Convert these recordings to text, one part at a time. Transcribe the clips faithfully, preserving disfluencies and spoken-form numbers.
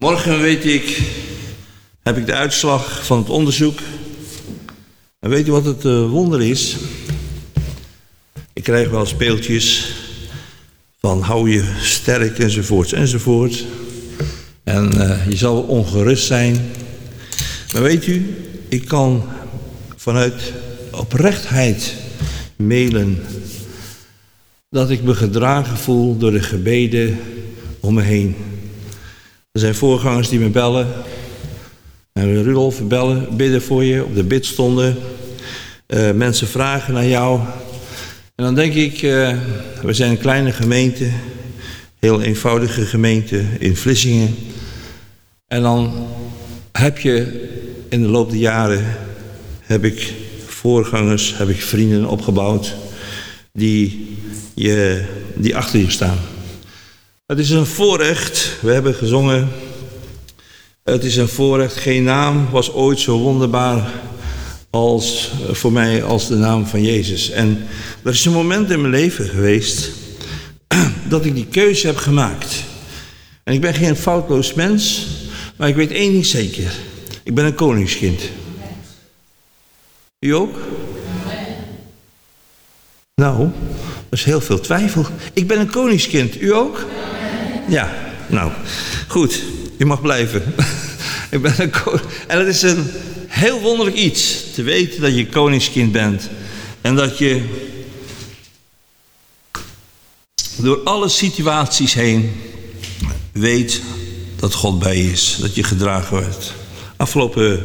Morgen weet ik, heb ik de uitslag van het onderzoek. En weet u wat het uh, wonder is? Ik krijg wel speeltjes van hou je sterk enzovoorts enzovoort. En uh, je zal ongerust zijn. Maar weet u, ik kan vanuit oprechtheid mailen dat ik me gedragen voel door de gebeden om me heen. Er zijn voorgangers die me bellen. En Rudolf, we bellen, bidden voor je op de bidstonden. Uh, mensen vragen naar jou. En dan denk ik, uh, we zijn een kleine gemeente. Heel eenvoudige gemeente in Vlissingen. En dan heb je in de loop der jaren, heb ik voorgangers, heb ik vrienden opgebouwd die, je, die achter je staan. Het is een voorrecht, we hebben gezongen, het is een voorrecht, geen naam was ooit zo wonderbaar als voor mij als de naam van Jezus. En er is een moment in mijn leven geweest dat ik die keuze heb gemaakt. En ik ben geen foutloos mens, maar ik weet één ding zeker. Ik ben een koningskind. U ook? Nou, er is heel veel twijfel. Ik ben een koningskind. U ook? Ja, nou, goed. U mag blijven. Ik ben een kon- en het is een heel wonderlijk iets te weten dat je koningskind bent. En dat je door alle situaties heen weet dat God bij je is. Dat je gedragen wordt. Afgelopen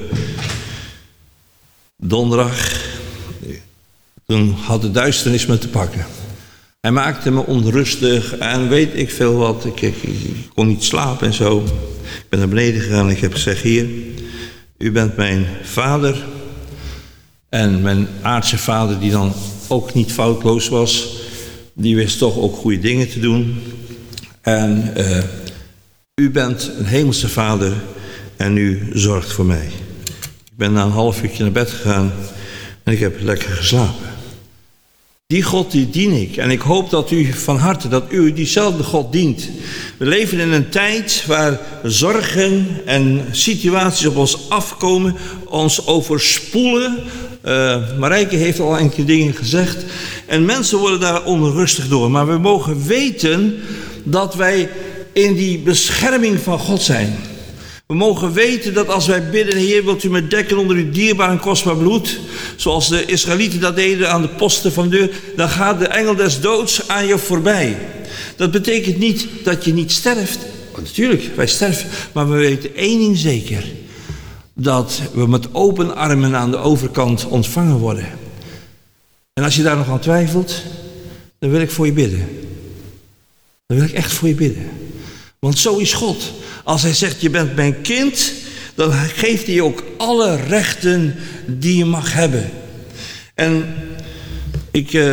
donderdag, toen had de duisternis me te pakken. Hij maakte me onrustig en weet ik veel wat. Ik, ik, ik kon niet slapen en zo. Ik ben naar beneden gegaan en ik heb gezegd, Heer, u bent mijn vader. En mijn aardse vader, die dan ook niet foutloos was, die wist toch ook goede dingen te doen. En uh, u bent een hemelse vader en u zorgt voor mij. Ik ben na een half uurtje naar bed gegaan en ik heb lekker geslapen. Die God die dien ik. En ik hoop dat u van harte, dat u diezelfde God dient. We leven in een tijd waar zorgen en situaties op ons afkomen, ons overspoelen. Uh, Marijke heeft al enkele dingen gezegd. En mensen worden daar onrustig door. Maar we mogen weten dat wij in die bescherming van God zijn. We mogen weten dat als wij bidden, Heer, wilt u me dekken onder uw dierbaar en kostbaar bloed, zoals de Israëlieten dat deden aan de posten van de deur, dan gaat de engel des doods aan je voorbij. Dat betekent niet dat je niet sterft. Want natuurlijk, wij sterven. Maar we weten één ding zeker. Dat we met open armen aan de overkant ontvangen worden. En als je daar nog aan twijfelt, dan wil ik voor je bidden. Dan wil ik echt voor je bidden. Want zo is God. Als hij zegt, je bent mijn kind, dan geeft hij je ook alle rechten die je mag hebben. En ik uh,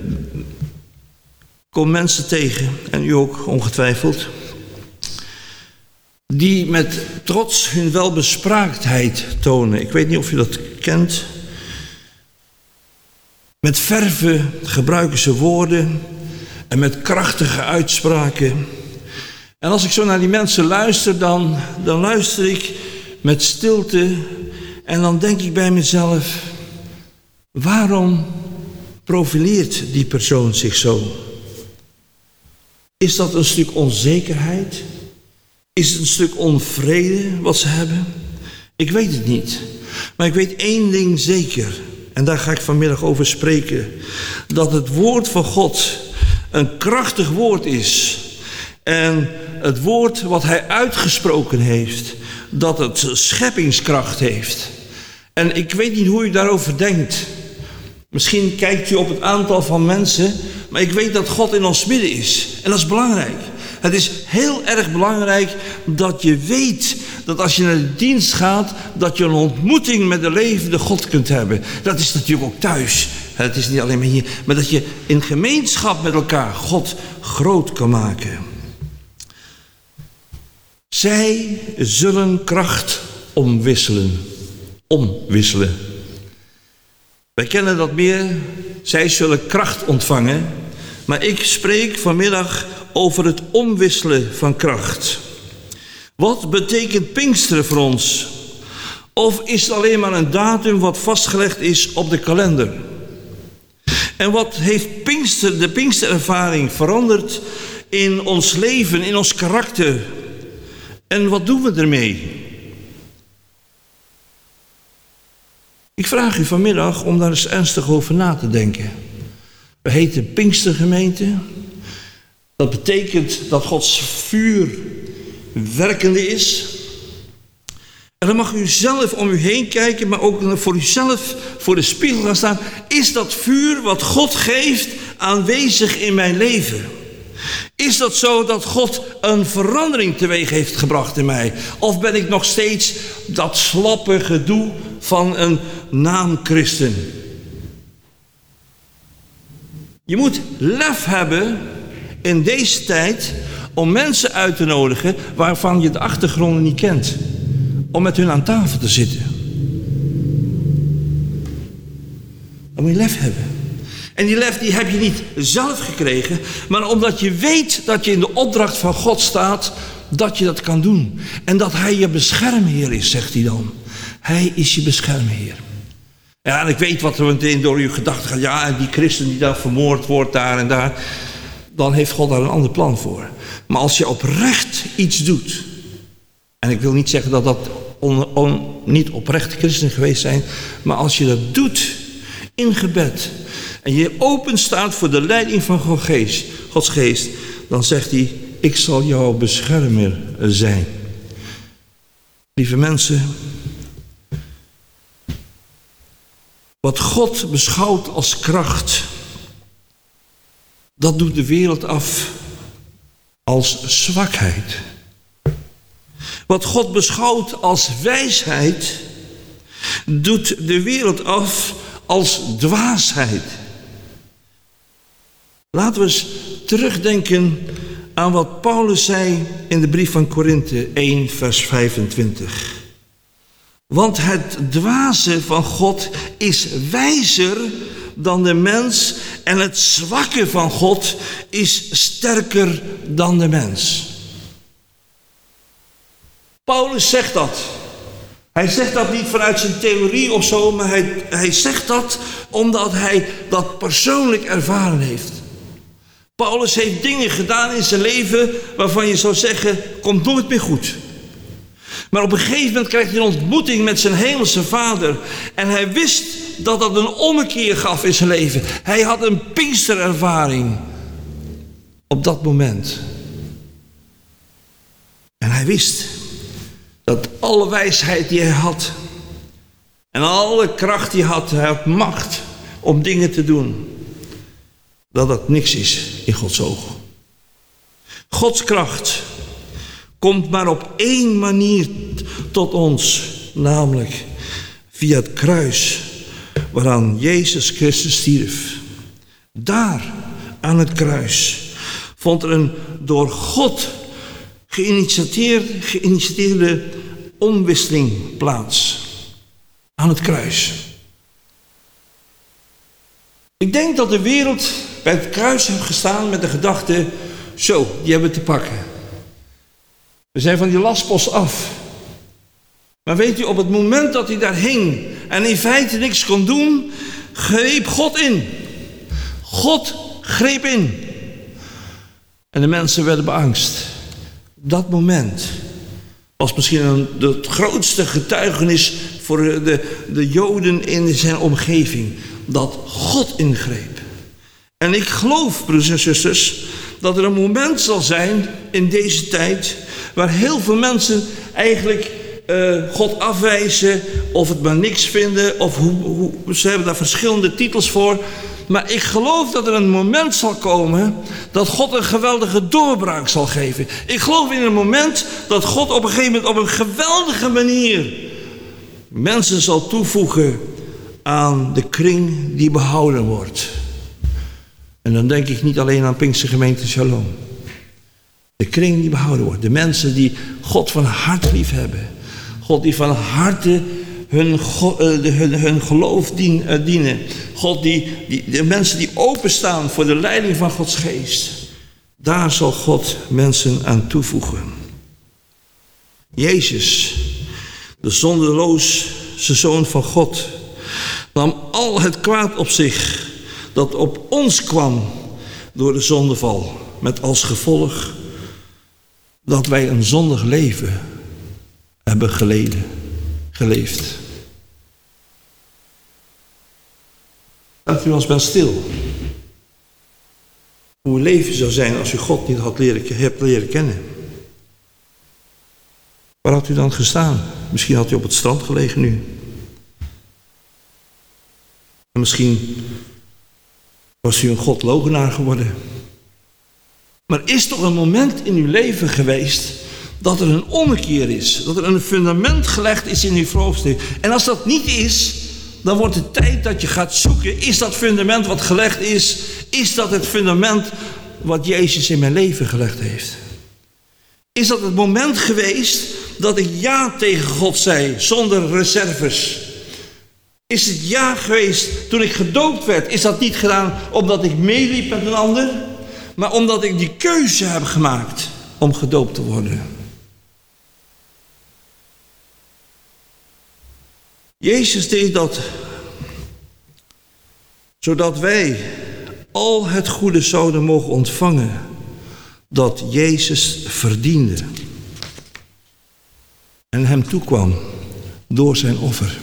kom mensen tegen, en u ook ongetwijfeld, die met trots hun welbespraaktheid tonen. Ik weet niet of je dat kent. Met verve gebruiken ze woorden en met krachtige uitspraken. En als ik zo naar die mensen luister, dan, dan luister ik met stilte en dan denk ik bij mezelf, waarom profileert die persoon zich zo? Is dat een stuk onzekerheid? Is het een stuk onvrede wat ze hebben? Ik weet het niet. Maar ik weet één ding zeker, en daar ga ik vanmiddag over spreken, dat het woord van God een krachtig woord is. En het woord wat hij uitgesproken heeft, dat het scheppingskracht heeft. En ik weet niet hoe u daarover denkt. Misschien kijkt u op het aantal van mensen, maar ik weet dat God in ons midden is. En dat is belangrijk. Het is heel erg belangrijk dat je weet dat als je naar de dienst gaat, dat je een ontmoeting met de levende God kunt hebben. Dat is natuurlijk ook thuis. Het is niet alleen maar hier, maar dat je in gemeenschap met elkaar God groot kan maken. Zij zullen kracht omwisselen. Omwisselen. Wij kennen dat meer. Zij zullen kracht ontvangen. Maar ik spreek vanmiddag over het omwisselen van kracht. Wat betekent Pinksteren voor ons? Of is het alleen maar een datum wat vastgelegd is op de kalender? En wat heeft Pinkster, de Pinksterervaring veranderd in ons leven, in ons karakter? En wat doen we ermee? Ik vraag u vanmiddag om daar eens ernstig over na te denken. We heten Pinkstergemeente. Dat betekent dat Gods vuur werkende is. En dan mag u zelf om u heen kijken, maar ook voor uzelf voor de spiegel gaan staan. Is dat vuur wat God geeft aanwezig in mijn leven? Is dat zo dat God een verandering teweeg heeft gebracht in mij? Of ben ik nog steeds dat slappe gedoe van een naamchristen? Je moet lef hebben in deze tijd om mensen uit te nodigen waarvan je de achtergronden niet kent. Om met hun aan tafel te zitten. Dan moet je lef hebben. En die lef die heb je niet zelf gekregen, maar omdat je weet dat je in de opdracht van God staat, dat je dat kan doen. En dat Hij je beschermheer is, zegt hij dan. Hij is je beschermheer. Ja, en ik weet wat er meteen door uw gedachten gaat. Ja, en die christen die daar vermoord wordt, daar en daar. Dan heeft God daar een ander plan voor. Maar als je oprecht iets doet. En ik wil niet zeggen dat dat on, on, niet oprechte christenen geweest zijn. Maar als je dat doet in gebed. En je open staat voor de leiding van Gods geest, Gods geest. Dan zegt hij, ik zal jouw beschermer zijn. Lieve mensen. Wat God beschouwt als kracht. Dat doet de wereld af als zwakheid. Wat God beschouwt als wijsheid, doet de wereld af als dwaasheid. Laten we eens terugdenken aan wat Paulus zei in de brief van Korinthe één, vers vijfentwintig. Want het dwaze van God is wijzer dan de mens en het zwakke van God is sterker dan de mens. Paulus zegt dat. Hij zegt dat niet vanuit zijn theorie of zo, maar hij, hij zegt dat omdat hij dat persoonlijk ervaren heeft. Paulus heeft dingen gedaan in zijn leven waarvan je zou zeggen, komt nooit meer goed. Maar op een gegeven moment krijgt hij een ontmoeting met zijn hemelse vader. En hij wist dat dat een ommekeer gaf in zijn leven. Hij had een Pinksterervaring op dat moment. En hij wist dat alle wijsheid die hij had en alle kracht die hij had, hij had macht om dingen te doen, dat dat niks is in Gods ogen. Gods kracht komt maar op één manier tot ons, namelijk via het kruis waaraan Jezus Christus stierf. Daar, aan het kruis, vond er een door God geïnitieerde, geïnitieerde omwisseling plaats. Aan het kruis. Ik denk dat de wereld bij het kruis heeft gestaan met de gedachte, zo, die hebben we te pakken. We zijn van die lastpost af. Maar weet u, op het moment dat hij daar hing en in feite niks kon doen, greep God in. God greep in. En de mensen werden beangst. Op dat moment was misschien een, het grootste getuigenis voor de, de Joden in zijn omgeving. Dat God ingreep. En ik geloof, broers en zusters, dat er een moment zal zijn in deze tijd waar heel veel mensen eigenlijk uh, God afwijzen of het maar niks vinden. Of hoe, hoe, ze hebben daar verschillende titels voor. Maar ik geloof dat er een moment zal komen dat God een geweldige doorbraak zal geven. Ik geloof in een moment dat God op een gegeven moment op een geweldige manier mensen zal toevoegen aan de kring die behouden wordt. En dan denk ik niet alleen aan Pinkstergemeente Shalom. De kring die behouden wordt. De mensen die God van harte lief hebben. God die van harte hun, hun, hun geloof dienen. God die, die, de mensen die openstaan voor de leiding van Gods geest. Daar zal God mensen aan toevoegen. Jezus, de zondeloze Zoon van God, nam al het kwaad op zich dat op ons kwam door de zondeval. Met als gevolg dat wij een zondig leven hebben geleden, geleefd. Laat u ons maar stil. Hoe uw leven zou zijn als u God niet had leren, hebt leren kennen. Waar had u dan gestaan? Misschien had u op het strand gelegen nu. En misschien was u een godlogenaar geworden. Maar is toch een moment in uw leven geweest dat er een ommekeer is. Dat er een fundament gelegd is in uw geloofsleven. En als dat niet is, dan wordt het tijd dat je gaat zoeken. Is dat fundament wat gelegd is? Is dat het fundament wat Jezus in mijn leven gelegd heeft? Is dat het moment geweest dat ik ja tegen God zei, zonder reserves? Is het ja geweest toen ik gedoopt werd? Is dat niet gedaan omdat ik meeliep met een ander? Maar omdat ik die keuze heb gemaakt om gedoopt te worden. Jezus deed dat zodat wij al het goede zouden mogen ontvangen dat Jezus verdiende en hem toekwam door zijn offer.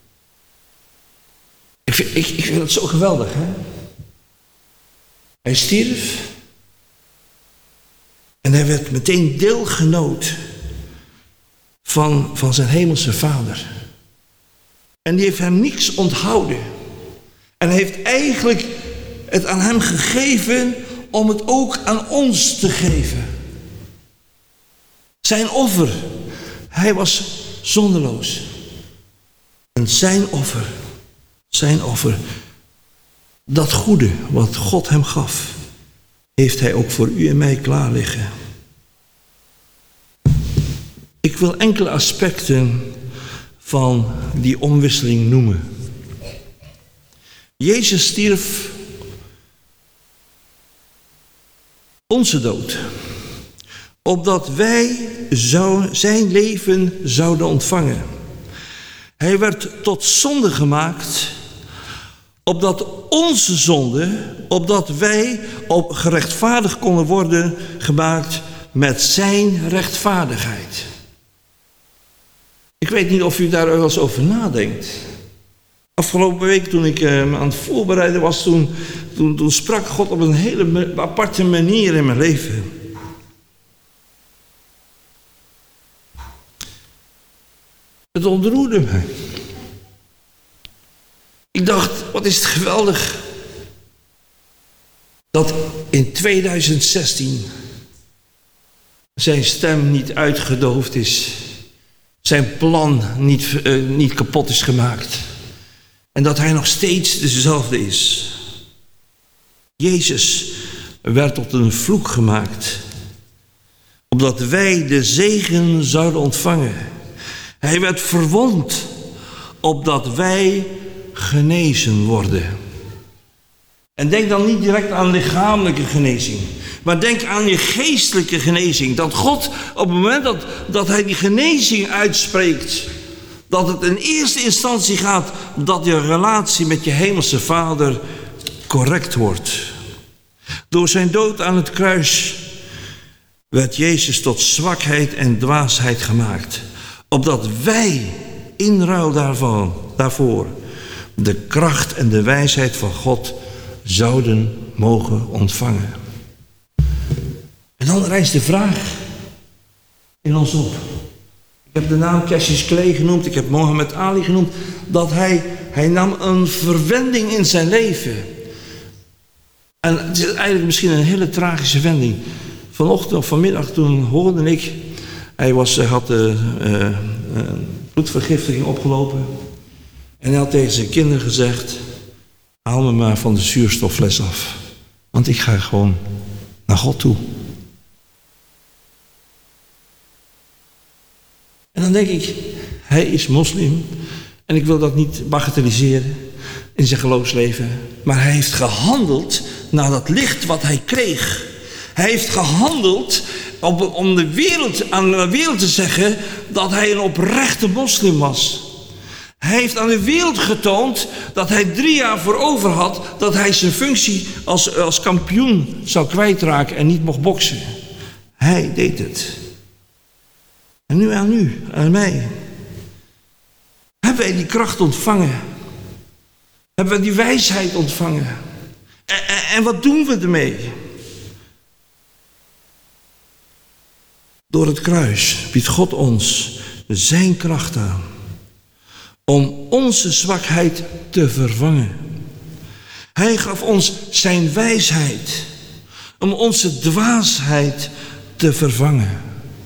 Ik vind, ik, ik vind het zo geweldig, hè? Hij stierf en hij werd meteen deelgenoot van, van zijn hemelse Vader. En die heeft hem niks onthouden. En hij heeft eigenlijk het aan hem gegeven om het ook aan ons te geven. Zijn offer. Hij was zondeloos. En zijn offer, zijn offer, dat goede wat God hem gaf, heeft hij ook voor u en mij klaar liggen. Ik wil enkele aspecten van die omwisseling noemen. Jezus stierf onze dood, opdat wij zou, zijn leven zouden ontvangen. Hij werd tot zonde gemaakt, opdat onze zonde, opdat wij op gerechtvaardigd konden worden gemaakt met zijn rechtvaardigheid. Ik weet niet of u daar wel eens over nadenkt. Afgelopen week toen ik uh, me aan het voorbereiden was, toen, toen, toen sprak God op een hele aparte manier in mijn leven. Het ontroerde mij. Ik dacht, wat is het geweldig dat in tweeduizend zestien zijn stem niet uitgedoofd is. Zijn plan niet, uh, niet kapot is gemaakt. En dat hij nog steeds dezelfde is. Jezus werd tot een vloek gemaakt, opdat wij de zegen zouden ontvangen. Hij werd verwond, opdat wij genezen worden. En denk dan niet direct aan lichamelijke genezing, maar denk aan je geestelijke genezing. Dat God op het moment dat, dat hij die genezing uitspreekt, dat het in eerste instantie gaat dat je relatie met je hemelse Vader correct wordt. Door zijn dood aan het kruis werd Jezus tot zwakheid en dwaasheid gemaakt, opdat wij in ruil daarvan, daarvoor de kracht en de wijsheid van God zouden mogen ontvangen. En dan rijst de vraag in ons op. Ik heb de naam Cassius Clay genoemd, ik heb Mohammed Ali genoemd, dat hij, hij nam een verwending in zijn leven. En het is eigenlijk misschien een hele tragische wending. Vanochtend of vanmiddag toen hoorde ik, hij, was, hij had uh, uh, bloedvergiftiging opgelopen. En hij had tegen zijn kinderen gezegd, haal me maar van de zuurstoffles af. Want ik ga gewoon naar God toe. En dan denk ik, hij is moslim. En ik wil dat niet bagatelliseren in zijn geloofsleven. Maar hij heeft gehandeld naar dat licht wat hij kreeg. Hij heeft gehandeld om, om de wereld, aan de wereld te zeggen dat hij een oprechte moslim was. Hij heeft aan de wereld getoond dat hij drie jaar voor over had dat hij zijn functie als, als kampioen zou kwijtraken en niet mocht boksen. Hij deed het. En nu aan u, aan mij. Hebben wij die kracht ontvangen? Hebben we die wijsheid ontvangen? En, en, en wat doen we ermee? Door het kruis biedt God ons zijn kracht aan. Om onze zwakheid te vervangen. Hij gaf ons zijn wijsheid. Om onze dwaasheid te vervangen.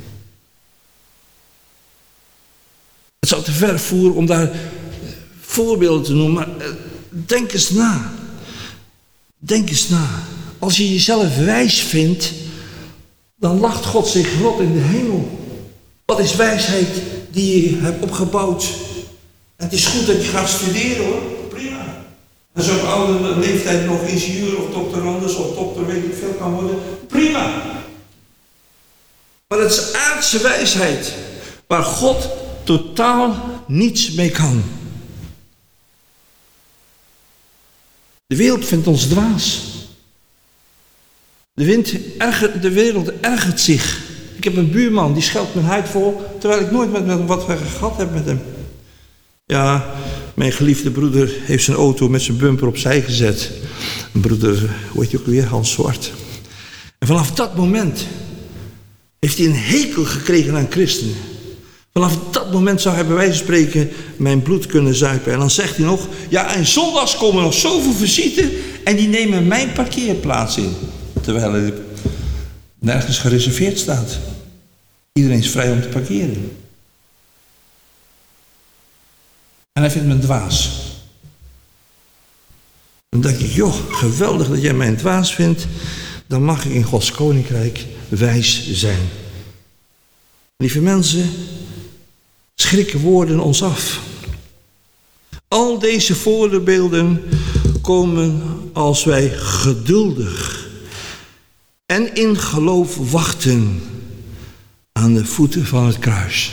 Het zou te ver voeren om daar voorbeelden te noemen, maar denk eens na. Denk eens na. Als je jezelf wijs vindt, dan lacht God zich rot in de hemel. Wat is wijsheid die je hebt opgebouwd? En het is goed dat je gaat studeren hoor, prima. Als je op oude leeftijd nog ingenieur of doctorandus of dokter weet ik veel kan worden, prima. Maar het is aardse wijsheid waar God totaal niets mee kan. De wereld vindt ons dwaas. De, wind erger, de wereld ergert zich. Ik heb een buurman die scheldt mijn huid vol, terwijl ik nooit met, met wat gehad heb met hem. Ja, mijn geliefde broeder heeft zijn auto met zijn bumper opzij gezet. Een broeder, hoe heet je ook weer, Hans Zwart. En vanaf dat moment heeft hij een hekel gekregen aan christenen. Vanaf dat moment zou hij bij wijze van spreken mijn bloed kunnen zuipen. En dan zegt hij nog, ja, en zondags komen nog zoveel visite en die nemen mijn parkeerplaats in. Terwijl hij nergens gereserveerd staat. Iedereen is vrij om te parkeren. En hij vindt me een dwaas. Dan denk ik, joh, geweldig dat jij mij een dwaas vindt. Dan mag ik in Gods koninkrijk wijs zijn. Lieve mensen, schrikken woorden ons af. Al deze voorbeelden komen als wij geduldig en in geloof wachten aan de voeten van het kruis.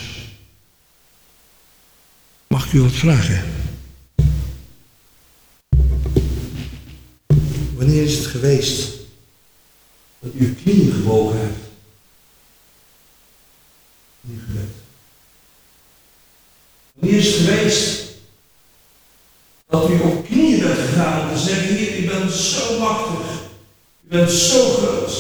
Mag ik u wat vragen? Wanneer is het geweest dat u uw knieën gebogen hebt? In gebed. Wanneer is het geweest dat u op knieën bent gegaan om te zeggen, Heer, u bent zo machtig, u bent zo groot.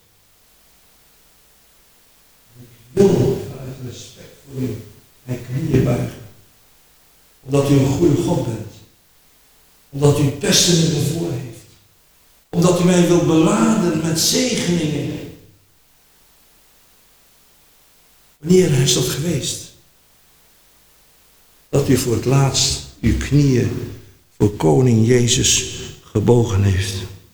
Ik wil vanuit respect voor u mijn knieën buigen. Omdat u een goede God bent. Omdat u het beste met me voor heeft. Omdat u mij wilt beladen met zegeningen. Wanneer is dat geweest? Dat u voor het laatst uw knieën voor koning Jezus gebogen heeft.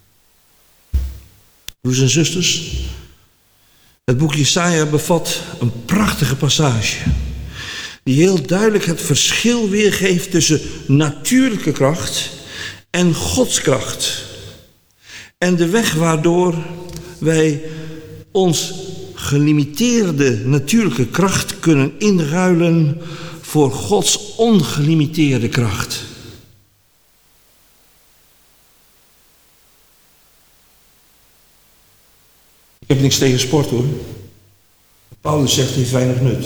Broers en zusters, het boek Jesaja bevat een prachtige passage die heel duidelijk het verschil weergeeft tussen natuurlijke kracht en godskracht. En de weg waardoor wij ons gelimiteerde natuurlijke kracht kunnen inruilen voor Gods ongelimiteerde kracht. Ik heb niks tegen sport hoor. Paulus zegt, het heeft weinig nut.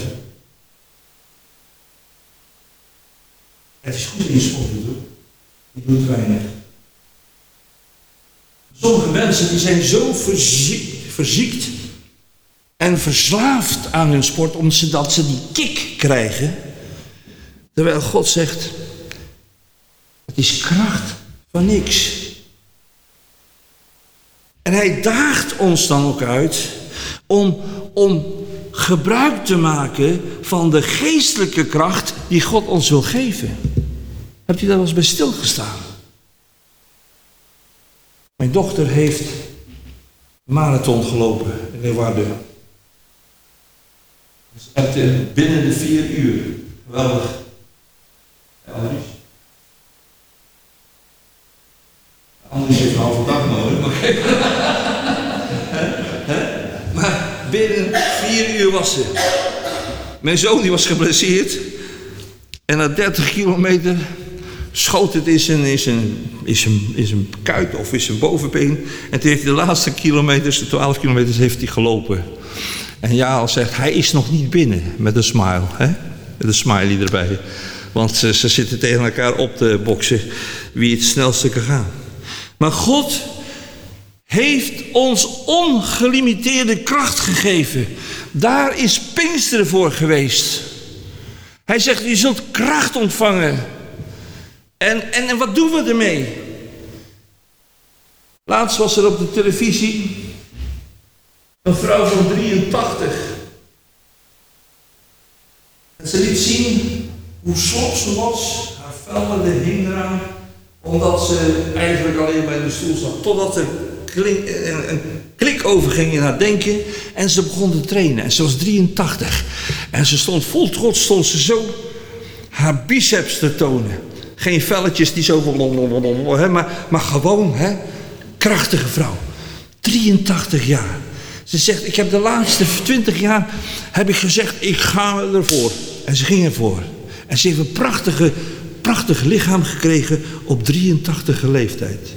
Het is goed in sport te doen. Die doet weinig. Sommige mensen die zijn zo verziekt, verziekt en verslaafd aan hun sport, omdat ze die kick krijgen. Terwijl God zegt, het is kracht van niks. En hij daagt ons dan ook uit om, om gebruik te maken van de geestelijke kracht die God ons wil geven. Hebt u daar wel eens bij stilgestaan? Mijn dochter heeft een marathon gelopen in Leeuwarden. Binnen de vier uur. Geweldig. Andries. Andries heeft een halve dag nodig. Maar binnen wassen. Mijn zoon die was geblesseerd. En na dertig kilometer schoot het in zijn, in zijn, in zijn, in zijn kuit of in zijn bovenbeen. En toen heeft hij de laatste kilometers, de twaalf kilometers, heeft hij gelopen. En Jaal zegt, hij is nog niet binnen, met een smile. Hè? Met een smiley erbij. Want ze, ze zitten tegen elkaar op te boksen wie het snelste kan gaan. Maar God heeft ons ongelimiteerde kracht gegeven. Daar is Pinksteren voor geweest. Hij zegt, je zult kracht ontvangen. En, en, en wat doen we ermee? Laatst was er op de televisie een vrouw van drieëntachtig. En ze liet zien hoe slap ze was. Haar velden hing eraan. Omdat ze eigenlijk alleen bij de stoel zat. Totdat er klink, een, een klik overging in haar denken. En ze begon te trainen. En ze was drieëntachtig. En ze stond vol trots, stond ze zo haar biceps te tonen. Geen velletjes die zo van, maar, maar gewoon, hè, krachtige vrouw. drieëntachtig jaar. Ze zegt, ik heb de laatste twintig jaar, heb ik gezegd, ik ga ervoor. En ze ging ervoor. En ze heeft een prachtige, prachtig lichaam gekregen op drieëntachtige leeftijd.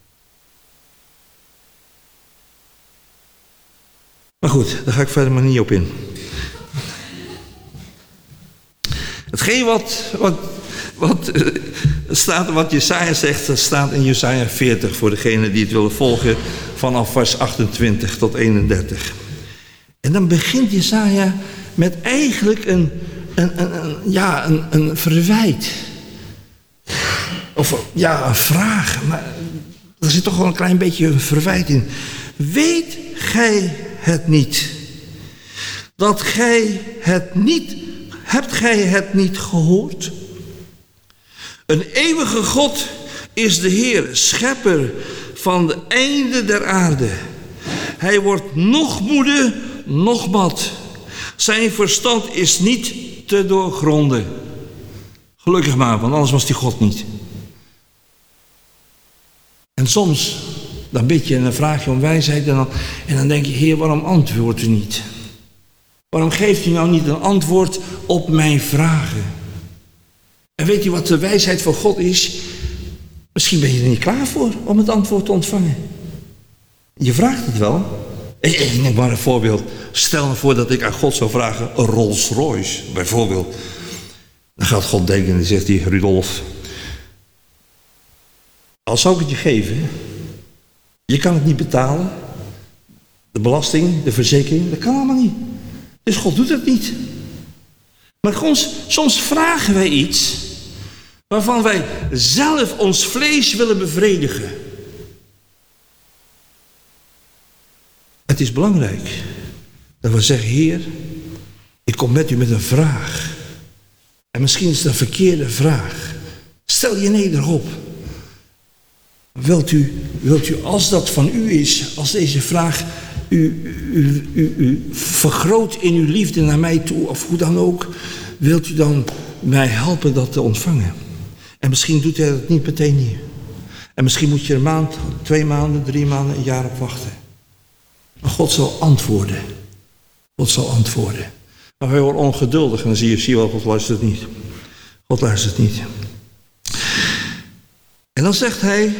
Maar goed, daar ga ik verder maar niet op in. Hetgeen wat, wat, wat, uh, staat, wat Jesaja zegt, dat staat in Jesaja veertig voor degenen die het willen volgen, vanaf vers achtentwintig tot eenendertig. En dan begint Jesaja met eigenlijk een, een, een, een, ja, een, een verwijt. Of ja, een vraag, maar er zit toch wel een klein beetje een verwijt in. Weet gij het niet? Dat gij het niet, hebt gij het niet gehoord? Een eeuwige God is de Heer, schepper van de einden der aarde. Hij wordt noch moede, noch mat. Zijn verstand is niet te doorgronden. Gelukkig maar, want anders was die God niet. En soms, dan bid je en dan vraag je om wijsheid en dan, en dan denk je, Heer, waarom antwoordt u niet? Waarom geeft u nou niet een antwoord op mijn vragen? En weet je wat de wijsheid van God is? Misschien ben je er niet klaar voor om het antwoord te ontvangen. Je vraagt het wel. Ik neem maar een voorbeeld. Stel me voor dat ik aan God zou vragen een Rolls Royce, bijvoorbeeld. Dan gaat God denken en dan zegt hij, Rudolf, als zou ik het je geven, je kan het niet betalen. De belasting, de verzekering, dat kan allemaal niet. Dus God doet het niet. Maar soms, soms vragen wij iets waarvan wij zelf ons vlees willen bevredigen. Het is belangrijk dat we zeggen, Heer, ik kom met u met een vraag. En misschien is het een verkeerde vraag. Stel je nederig op. Wilt u, wilt u, als dat van u is, als deze vraag u, u, u, u vergroot in uw liefde naar mij toe, of hoe dan ook, wilt u dan mij helpen dat te ontvangen? En misschien doet hij dat niet meteen niet. En misschien moet je een maand, twee maanden, drie maanden, een jaar op wachten. Maar God zal antwoorden. God zal antwoorden. Maar wij worden ongeduldig en dan zie je, zie je wel, God luistert niet. God luistert niet. En dan zegt hij,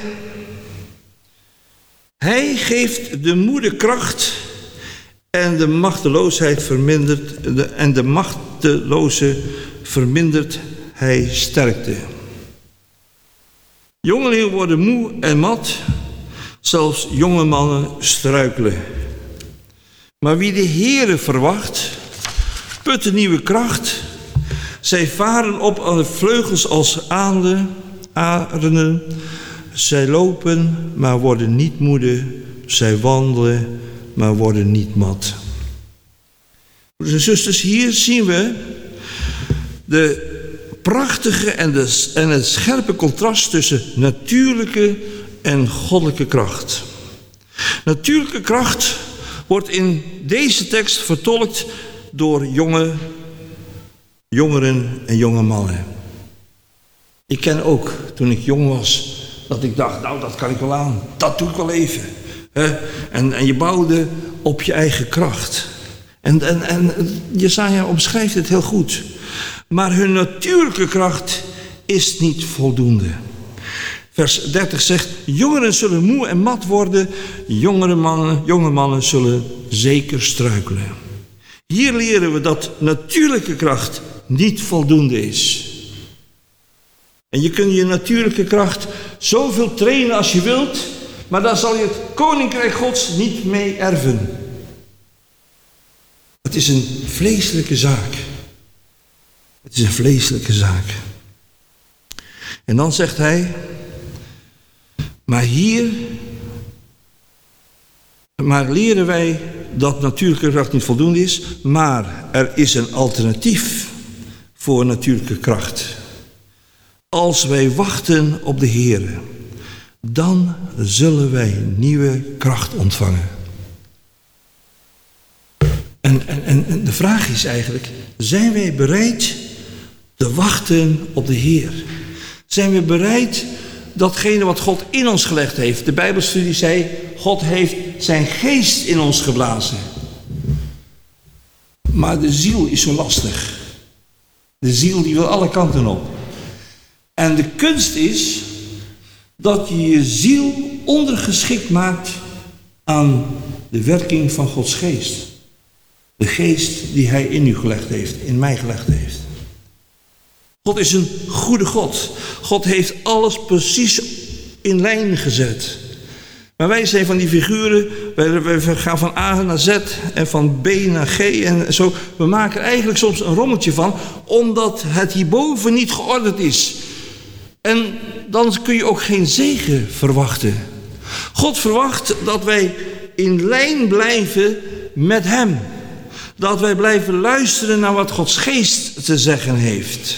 hij geeft de moede kracht en de machteloosheid vermindert, de, en de machteloze vermindert hij sterkte. Jongelingen worden moe en mat, zelfs jonge mannen struikelen. Maar wie de Heere verwacht, put een nieuwe kracht. Zij varen op aan de vleugels als aanden, arenden. Zij lopen, maar worden niet moede. Zij wandelen, maar worden niet mat. Broeders en zusters, hier zien we de prachtige en, de, en het scherpe contrast tussen natuurlijke en goddelijke kracht. Natuurlijke kracht wordt in deze tekst vertolkt door jonge, jongeren en jonge mannen. Ik ken ook, toen ik jong was, dat ik dacht, nou dat kan ik wel aan, dat doe ik wel even. He? En, en je bouwde op je eigen kracht. En, en, en Jesaja omschrijft het heel goed. Maar hun natuurlijke kracht is niet voldoende. Vers dertig zegt, jongeren zullen moe en mat worden, jongere mannen, jonge mannen zullen zeker struikelen. Hier leren we dat natuurlijke kracht niet voldoende is. En je kunt je natuurlijke kracht zoveel trainen als je wilt, maar daar zal je het koninkrijk Gods niet mee erven. Het is een vleeselijke zaak. Het is een vleeselijke zaak. En dan zegt hij, maar hier, maar leren wij dat natuurlijke kracht niet voldoende is, maar er is een alternatief voor natuurlijke kracht. Als wij wachten op de Heere, dan zullen wij nieuwe kracht ontvangen. En, en, en de vraag is eigenlijk, zijn wij bereid te wachten op de Heer? Zijn we bereid datgene wat God in ons gelegd heeft? De Bijbelstudie zei, God heeft zijn geest in ons geblazen. Maar de ziel is zo lastig. De ziel die wil alle kanten op. En de kunst is dat je je ziel ondergeschikt maakt aan de werking van Gods geest. De geest die hij in u gelegd heeft, in mij gelegd heeft. God is een goede God. God heeft alles precies in lijn gezet. Maar wij zijn van die figuren, wij, wij gaan van A naar Z en van B naar G en zo. We maken er eigenlijk soms een rommeltje van, omdat het hierboven niet geordend is. En dan kun je ook geen zegen verwachten. God verwacht dat wij in lijn blijven met hem. Dat wij blijven luisteren naar wat Gods geest te zeggen heeft.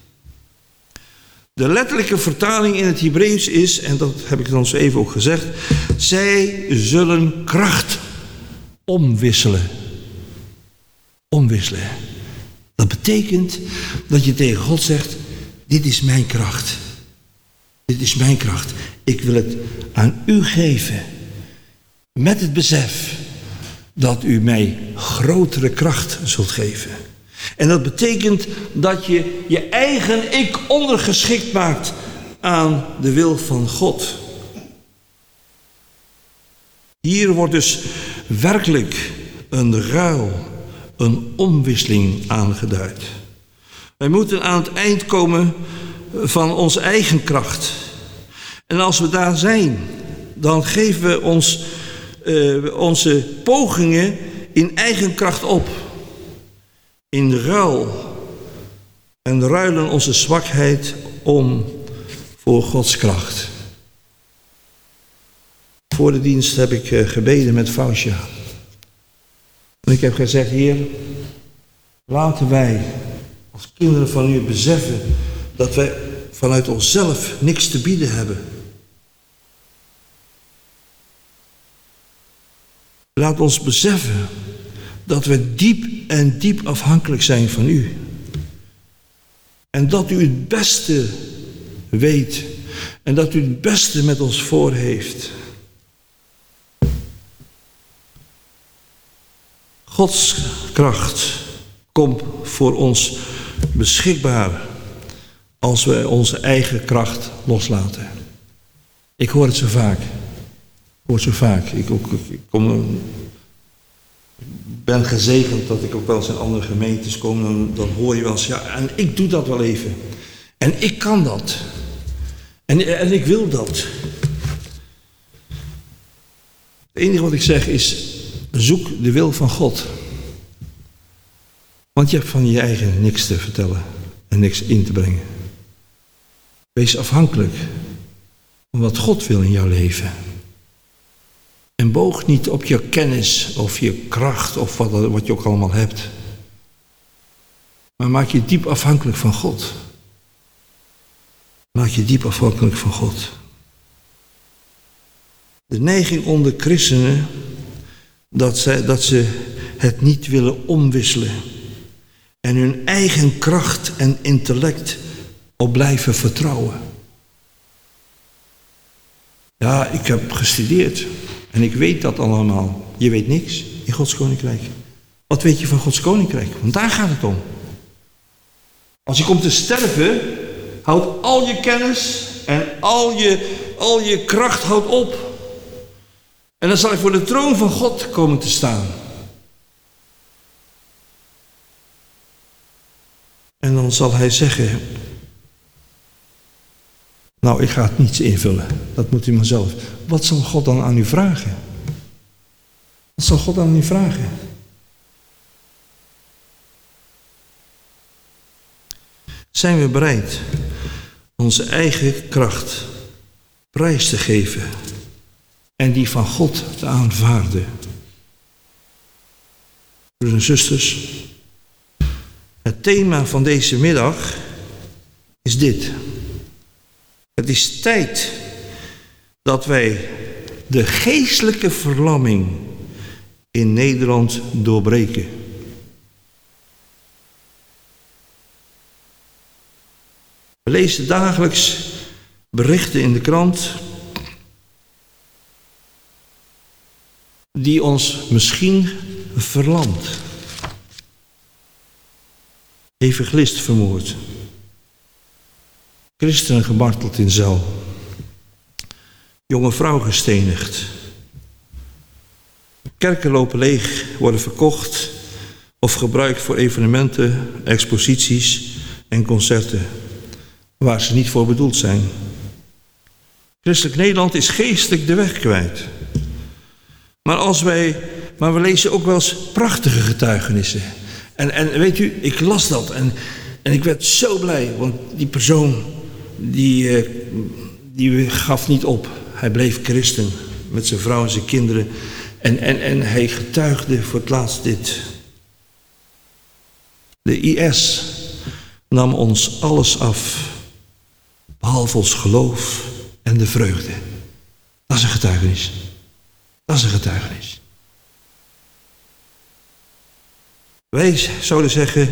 De letterlijke vertaling in het Hebreeuws is, en dat heb ik dan zo even ook gezegd, zij zullen kracht omwisselen. Omwisselen. Dat betekent dat je tegen God zegt, dit is mijn kracht. Dit is mijn kracht. Ik wil het aan u geven. Met het besef dat u mij grotere kracht zult geven. En dat betekent dat je je eigen ik ondergeschikt maakt aan de wil van God. Hier wordt dus werkelijk een ruil, een omwisseling aangeduid. Wij moeten aan het eind komen van onze eigen kracht. En als we daar zijn, dan geven we ons, uh, onze pogingen in eigen kracht op. In ruil. En ruilen onze zwakheid om voor Gods kracht. Voor de dienst heb ik uh, gebeden met Faustia. En ik heb gezegd, Heer, laten wij als kinderen van u beseffen dat wij vanuit onszelf niks te bieden hebben. Laat ons beseffen dat we diep en diep afhankelijk zijn van u. En dat u het beste weet. En dat u het beste met ons voor heeft. Gods kracht komt voor ons beschikbaar als we onze eigen kracht loslaten. Ik hoor het zo vaak. Ik hoor het zo vaak. Ik, ook, ik kom, ben gezegend dat ik ook wel eens in andere gemeentes kom. Dan, dan hoor je wel eens, ja, en ik doe dat wel even. En ik kan dat. En, en ik wil dat. Het enige wat ik zeg is, zoek de wil van God. Want je hebt van je eigen niks te vertellen en niks in te brengen. Wees afhankelijk van wat God wil in jouw leven. En boog niet op je kennis of je kracht of wat, wat je ook allemaal hebt. Maar maak je diep afhankelijk van God. Maak je diep afhankelijk van God. De neiging onder christenen dat ze, dat ze het niet willen omwisselen. En hun eigen kracht en intellect op blijven vertrouwen. Ja, ik heb gestudeerd. En ik weet dat allemaal. Je weet niks in Gods koninkrijk. Wat weet je van Gods koninkrijk? Want daar gaat het om. Als je komt te sterven, houdt al je kennis en al je, al je kracht houdt op. En dan zal je voor de troon van God komen te staan. En dan zal hij zeggen, nou, ik ga het niet invullen. Dat moet u maar zelf. Wat zal God dan aan u vragen? Wat zal God aan u vragen? Zijn we bereid onze eigen kracht prijs te geven en die van God te aanvaarden? Broeders en zusters, het thema van deze middag is dit. Het is tijd dat wij de geestelijke verlamming in Nederland doorbreken. We lezen dagelijks berichten in de krant die ons misschien verlamt. Evangelist vermoord. Christenen gemarteld in Zuil. Jonge vrouw gestenigd. Kerken lopen leeg, worden verkocht of gebruikt voor evenementen, exposities en concerten waar ze niet voor bedoeld zijn. Christelijk Nederland is geestelijk de weg kwijt. Maar, als wij, maar we lezen ook wel eens prachtige getuigenissen. En, en weet u, ik las dat en, en ik werd zo blij, want die persoon die, die gaf niet op. Hij bleef christen met zijn vrouw en zijn kinderen. En, en, en hij getuigde voor het laatst dit. De I S nam ons alles af, behalve ons geloof en de vreugde. Dat is een getuigenis. Dat is een getuigenis. Wij zouden zeggen,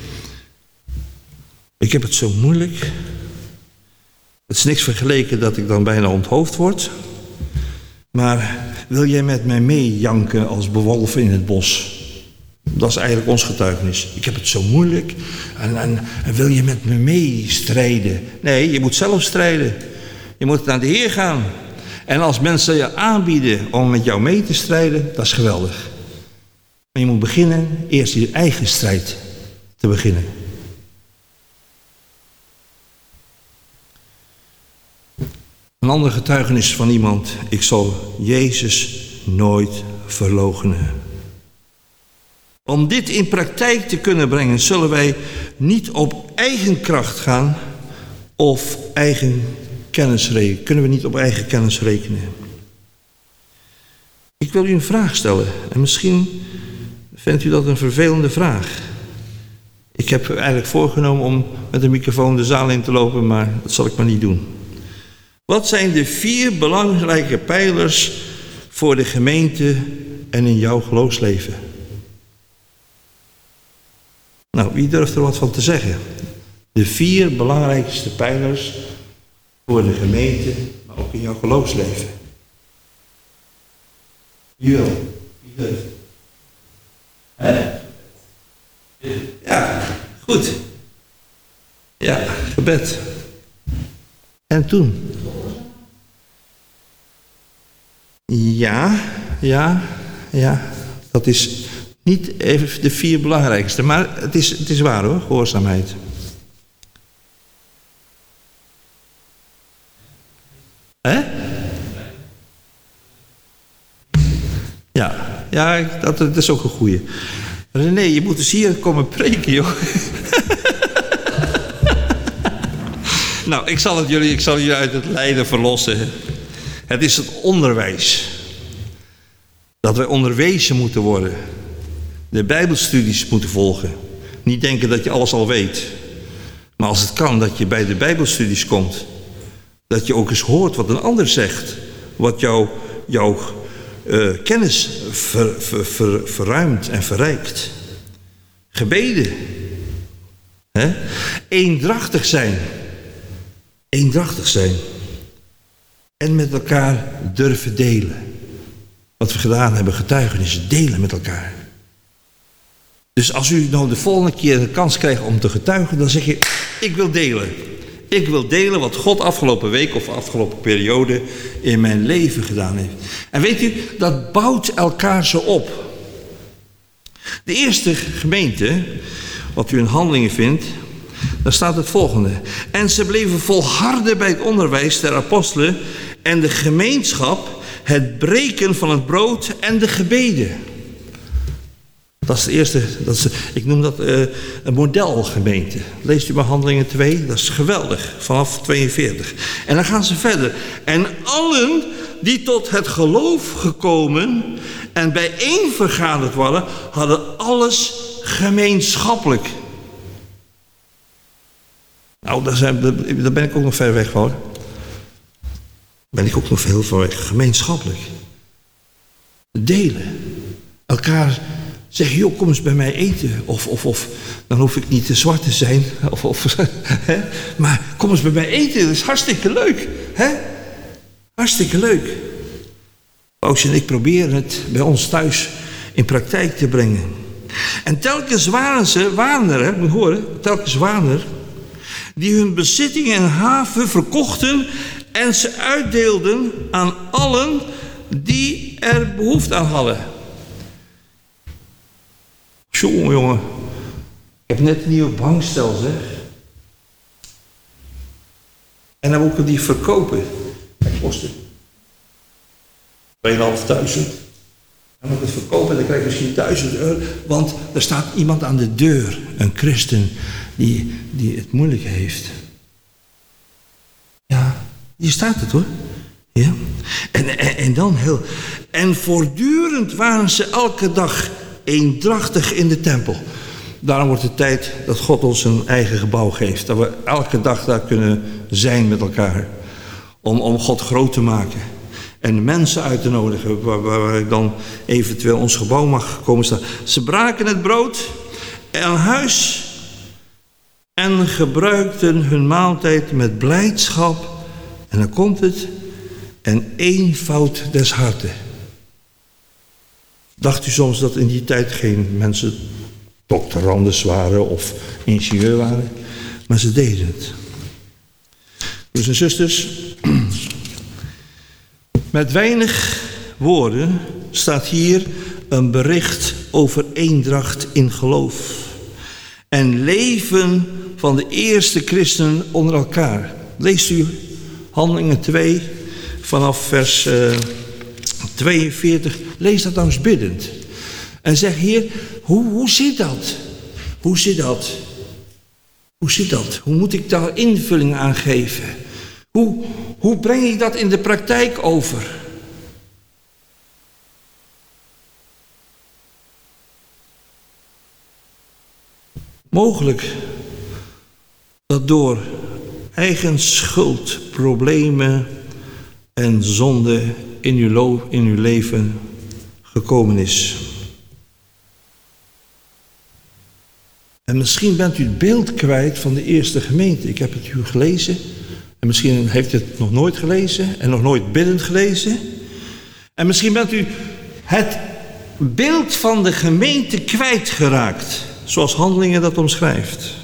ik heb het zo moeilijk. Het is niks vergeleken dat ik dan bijna onthoofd word. Maar wil jij met mij meejanken als bewolven in het bos? Dat is eigenlijk ons getuigenis. Ik heb het zo moeilijk. En, en, en wil je met me meestrijden? Nee, je moet zelf strijden. Je moet naar de Heer gaan. En als mensen je aanbieden om met jou mee te strijden, dat is geweldig. Maar je moet beginnen, eerst je eigen strijd te beginnen. Een ander getuigenis van iemand. Ik zal Jezus nooit verloochenen. Om dit in praktijk te kunnen brengen, zullen wij niet op eigen kracht gaan of eigen kennis rekenen. Kunnen we niet op eigen kennis rekenen. Ik wil u een vraag stellen. En misschien vindt u dat een vervelende vraag. Ik heb eigenlijk voorgenomen om met een microfoon de zaal in te lopen, maar dat zal ik maar niet doen. Wat zijn de vier belangrijke pijlers voor de gemeente en in jouw geloofsleven? Nou, wie durft er wat van te zeggen? De vier belangrijkste pijlers voor de gemeente, maar ook in jouw geloofsleven. Wie wil? Wie durft? Hè? Ja, goed. Ja, gebed. En toen? Ja, ja, ja. Dat is niet even de vier belangrijkste, maar het is, het is waar hoor, gehoorzaamheid. Hè? Ja, ja dat, dat is ook een goeie. René, je moet dus hier komen preken, joh. Nou, ik zal het jullie, ik zal jullie uit het lijden verlossen. Het is het onderwijs. Dat wij onderwezen moeten worden. De bijbelstudies moeten volgen. Niet denken dat je alles al weet. Maar als het kan dat je bij de bijbelstudies komt. Dat je ook eens hoort wat een ander zegt. Wat jou, jouw uh, kennis ver, ver, ver, verruimt en verrijkt. Gebeden. He? Eendrachtig zijn. Eendrachtig zijn. En met elkaar durven delen. Wat we gedaan hebben, getuigenissen delen met elkaar. Dus als u nou de volgende keer de kans krijgt om te getuigen, dan zeg je, ik wil delen. Ik wil delen wat God afgelopen week of afgelopen periode in mijn leven gedaan heeft. En weet u, dat bouwt elkaar zo op. De eerste gemeente, wat u in Handelingen vindt, daar staat het volgende. En ze bleven volharden bij het onderwijs der apostelen en de gemeenschap, het breken van het brood en de gebeden. Dat is de eerste, dat is, ik noem dat uh, een modelgemeente. Leest u maar Handelingen twee, dat is geweldig, vanaf tweeënveertig. En dan gaan ze verder. En allen die tot het geloof gekomen en bijeen vergaderd waren, hadden alles gemeenschappelijk. Nou, daar, zijn, daar ben ik ook nog ver weg van. Ben ik ook nog heel ver weg. Gemeenschappelijk. Delen. Elkaar zeggen, joh, kom eens bij mij eten. Of, of, of dan hoef ik niet te zwart te zijn. Of, of, hè? Maar kom eens bij mij eten, dat is hartstikke leuk. Hè? Hartstikke leuk. Pausje en ik proberen het bij ons thuis in praktijk te brengen. En telkens waren ze, waren er, hè, moet je horen, telkens waren er, die hun bezittingen en haven verkochten en ze uitdeelden aan allen die er behoefte aan hadden. Jongen, jongen, ik heb net een nieuwe bankstel, zeg. En dan moet ik die verkopen. Dat kostte tweeduizend. Dan moet ik het verkopen en dan krijg ik misschien duizend euro. Want er staat iemand aan de deur, een christen, die, die het moeilijk heeft. Ja, hier staat het hoor. Ja. En, en, en dan heel... En voortdurend waren ze elke dag eendrachtig in de tempel. Daarom wordt het tijd dat God ons een eigen gebouw geeft. Dat we elke dag daar kunnen zijn met elkaar. Om, om God groot te maken. En mensen uit te nodigen waar, waar ik dan eventueel ons gebouw mag komen staan. Ze braken het brood aan huis en gebruikten hun maaltijd met blijdschap. En dan komt het. En eenvoud des harten. Dacht u soms dat in die tijd geen mensen doctorandus waren of ingenieur waren? Maar ze deden het. Dus en zusters, met weinig woorden staat hier een bericht over eendracht in geloof. En leven van de eerste christenen onder elkaar. Leest u Handelingen twee vanaf vers uh, tweeënveertig. Lees dat nou eens biddend. En zeg, Heer, hoe, hoe zit dat? Hoe zit dat? Hoe zit dat? Hoe moet ik daar invulling aan geven? Hoe, hoe breng ik dat in de praktijk over? Mogelijk dat door eigen schuld, problemen en zonde in uw, lo- in uw leven gekomen is. En misschien bent u het beeld kwijt van de eerste gemeente. Ik heb het u gelezen. En misschien heeft u het nog nooit gelezen. En nog nooit biddend gelezen. En misschien bent u het beeld van de gemeente kwijtgeraakt. Zoals Handelingen dat omschrijft.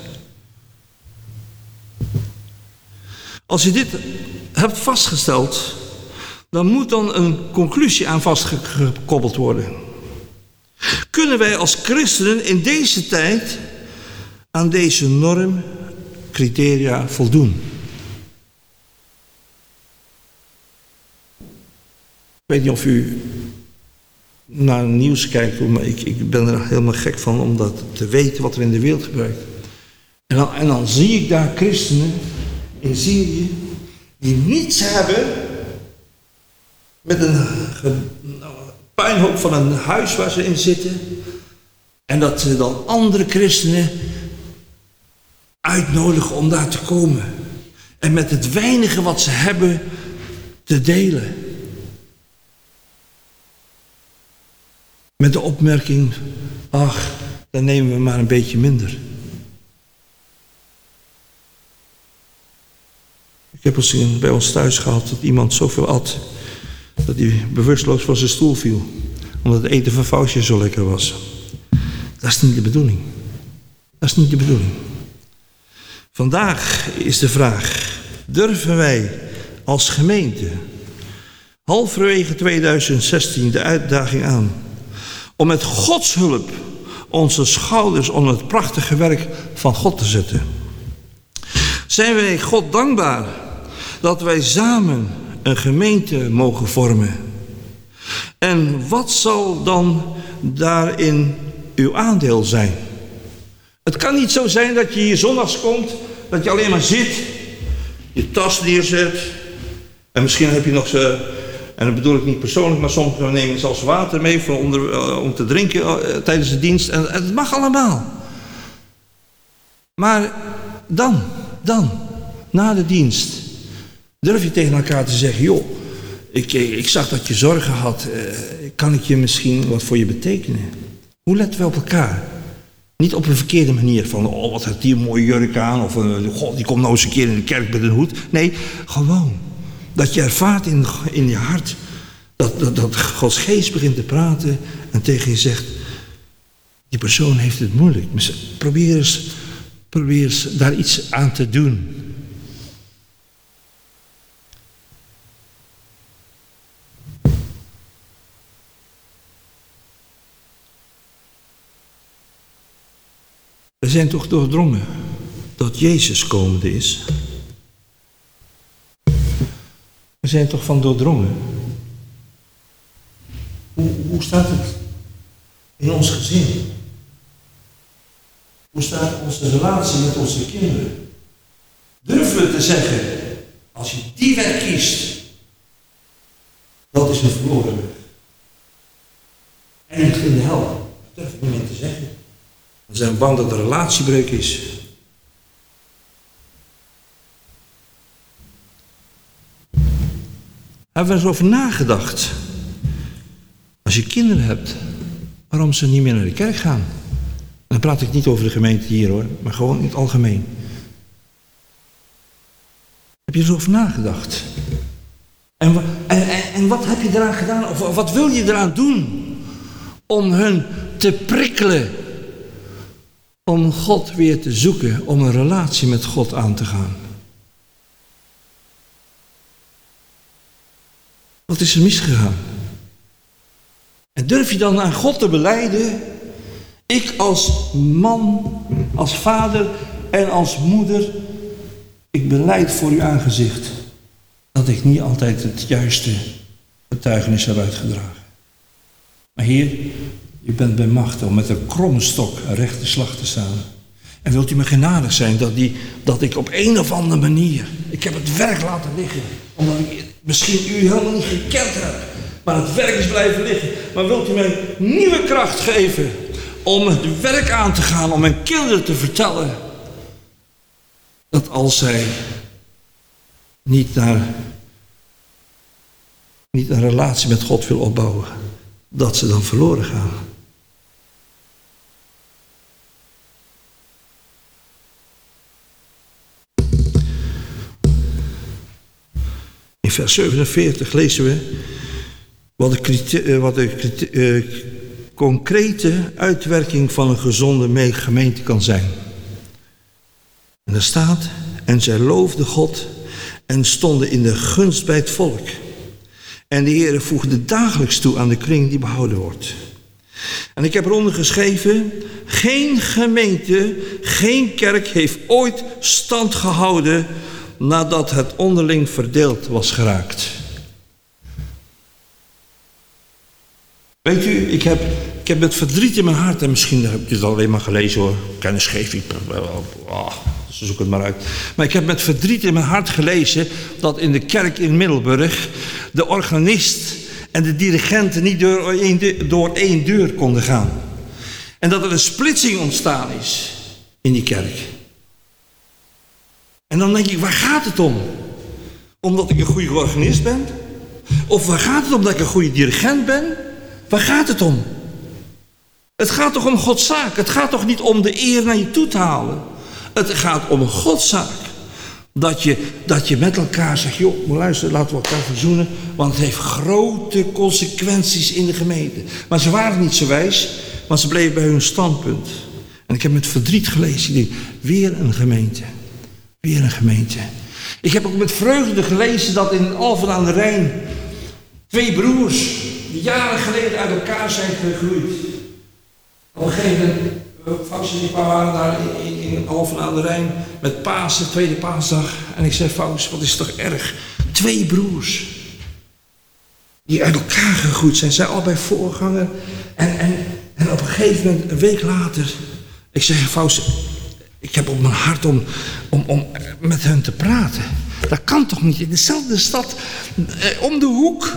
Als u dit hebt vastgesteld, dan moet dan een conclusie aan vastgekoppeld worden. Kunnen wij als christenen in deze tijd aan deze norm, criteria voldoen? Ik weet niet of u naar het nieuws kijkt, maar ik, ik ben er helemaal gek van om dat te weten wat er in de wereld gebeurt. En dan, en dan zie ik daar christenen in Syrië die niets hebben met een puinhoop van een huis waar ze in zitten. En dat ze dan andere christenen uitnodigen om daar te komen. En met het weinige wat ze hebben te delen. Met de opmerking, ach, dan nemen we maar een beetje minder. Ik heb eens bij ons thuis gehad dat iemand zoveel at, dat hij bewusteloos van zijn stoel viel. Omdat het eten van Faustje zo lekker was. Dat is niet de bedoeling. Dat is niet de bedoeling. Vandaag is de vraag, durven wij als gemeente halverwege tweeduizend zestien de uitdaging aan om met Gods hulp onze schouders onder het prachtige werk van God te zetten? Zijn wij God dankbaar dat wij samen een gemeente mogen vormen? En wat zal dan daarin uw aandeel zijn? Het kan niet zo zijn dat je hier zondags komt, dat je alleen maar zit, je tas neerzet en misschien heb je nog zo, en dat bedoel ik niet persoonlijk, maar sommigen nemen zelfs water mee voor onder, uh, om te drinken uh, tijdens de dienst. En, en het mag allemaal. Maar dan, dan, na de dienst, durf je tegen elkaar te zeggen, joh, ik, ik zag dat je zorgen had, uh, kan ik je misschien wat voor je betekenen? Hoe letten we op elkaar? Niet op een verkeerde manier van, oh wat heeft die een mooie jurk aan, of uh, god, die komt nou eens een keer in de kerk met een hoed. Nee, gewoon. Dat je ervaart in, in je hart dat, dat, dat Gods geest begint te praten en tegen je zegt, die persoon heeft het moeilijk. Probeer eens, probeer eens daar iets aan te doen. We zijn toch doordrongen dat Jezus komende is. We zijn toch van doordrongen. Hoe, hoe staat het in ons gezin? Hoe staat onze relatie met onze kinderen? Durven we te zeggen, als je die weg kiest, dat is een verloren weg. Eindigt in de hel. Dat durf ik niet meer te zeggen. We zijn bang dat er een relatiebreuk is. Hebben we eens over nagedacht? Als je kinderen hebt, waarom ze niet meer naar de kerk gaan? En dan praat ik niet over de gemeente hier hoor, maar gewoon in het algemeen. Heb je er eens over nagedacht? En, en, en, en wat heb je eraan gedaan? Of wat wil je eraan doen? Om hun te prikkelen. Om God weer te zoeken, om een relatie met God aan te gaan. Wat is er misgegaan? En durf je dan aan God te belijden, ik als man, als vader en als moeder, ik belijd voor uw aangezicht dat ik niet altijd het juiste getuigenis heb uitgedragen. Maar Heer, u bent bij macht om met een kromme stok een rechte slag te staan. En wilt u me genadig zijn dat, die, dat ik op een of andere manier, ik heb het werk laten liggen, omdat ik misschien u helemaal niet gekend heb, maar het werk is blijven liggen. Maar wilt u mij nieuwe kracht geven om het werk aan te gaan, om mijn kinderen te vertellen dat als zij niet, naar, niet een relatie met God wil opbouwen, dat ze dan verloren gaan. In vers zevenenveertig lezen we wat de, wat de uh, concrete uitwerking van een gezonde gemeente kan zijn. En er staat, en zij loofden God en stonden in de gunst bij het volk. En de Heere voegde dagelijks toe aan de kring die behouden wordt. En ik heb eronder geschreven, geen gemeente, geen kerk heeft ooit stand gehouden nadat het onderling verdeeld was geraakt. Weet u, ik heb, ik heb met verdriet in mijn hart, en misschien heb je het alleen maar gelezen hoor, kennisgeving, oh, ze zoeken het maar uit. Maar ik heb met verdriet in mijn hart gelezen dat in de kerk in Middelburg de organist en de dirigenten niet door één, door één deur konden gaan. En dat er een splitsing ontstaan is in die kerk. En dan denk ik, waar gaat het om? Omdat ik een goede organist ben? Of waar gaat het om dat ik een goede dirigent ben? Waar gaat het om? Het gaat toch om Gods zaak? Het gaat toch niet om de eer naar je toe te halen? Het gaat om Gods zaak. Dat je, dat je met elkaar zegt, joh, maar luister, laten we elkaar verzoenen. Want het heeft grote consequenties in de gemeente. Maar ze waren niet zo wijs. maar ze bleven bij hun standpunt. En ik heb met verdriet gelezen, ik denk, weer een gemeente. Weer een gemeente. Ik heb ook met vreugde gelezen dat in Alphen aan de Rijn twee broers die jaren geleden uit elkaar zijn gegroeid. Op een gegeven moment, Faust en ik waren daar in, in, in Alphen aan de Rijn met Pasen, tweede paasdag. En ik zei, Faust, wat is toch erg? Twee broers die uit elkaar gegroeid zijn, zijn allebei voorganger. En, en, en op een gegeven moment, een week later, ik zeg, Faust, ik heb op mijn hart om, om, om met hen te praten. Dat kan toch niet, in dezelfde stad, eh, om de hoek.